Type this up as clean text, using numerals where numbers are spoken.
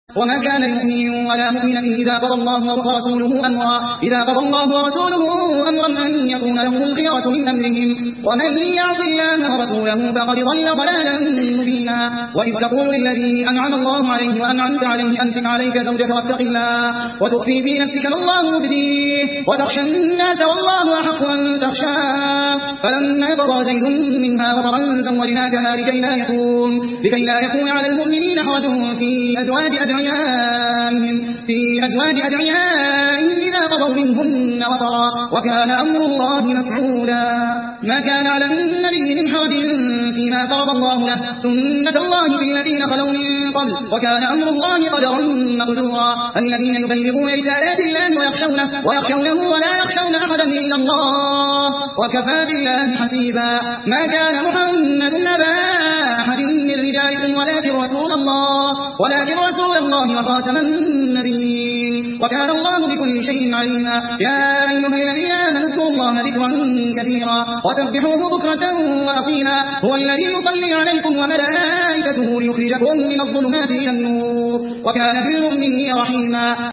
وما كان لمؤمن ولا مؤمنة إذا قضى الله ورسوله أمرا أن يكون لهم الخيرة من أمرهم ومن يعص الله ورسوله فقد ضل ضلالا مبينا. وإذ تقول للذي أنعم الله عليه وأنعمت عليه أمسك عليك زوجك واتق الله وتخفي في نفسك ما الله مبديه وتخشى الناس والله أحق أن تخشاه فلما قضى زيد منها وطرا زوجناكها لكي لا يكون على المؤمنين حرج في أزواج أدعيائهم إذا قضوا منهن وطرا وكان أمر الله مفعولا. ما كان على النبي من حرج فيما فرض الله له سنة الله في الذين خلوا من قبل وكان أمر الله قدرا مقدورا. الذين يبلغون رسالات الله ويخشونه ولا يخشون أحدا إلا الله وكفى بالله حسيبا. ما كان محمد أبا أحد من رجالكم ولكن رسول الله وخاتم النبيين وكان الله بكل شيء عليما. يا أيها الذين آمنوا اذكروا الله ذكرا كثيرا وسبحوه بكرة وأصيلا. هو الذي يصلي عليكم وملائكته ليخرجكم من الظلمات إلى النور وكان بالمؤمنين رحيما.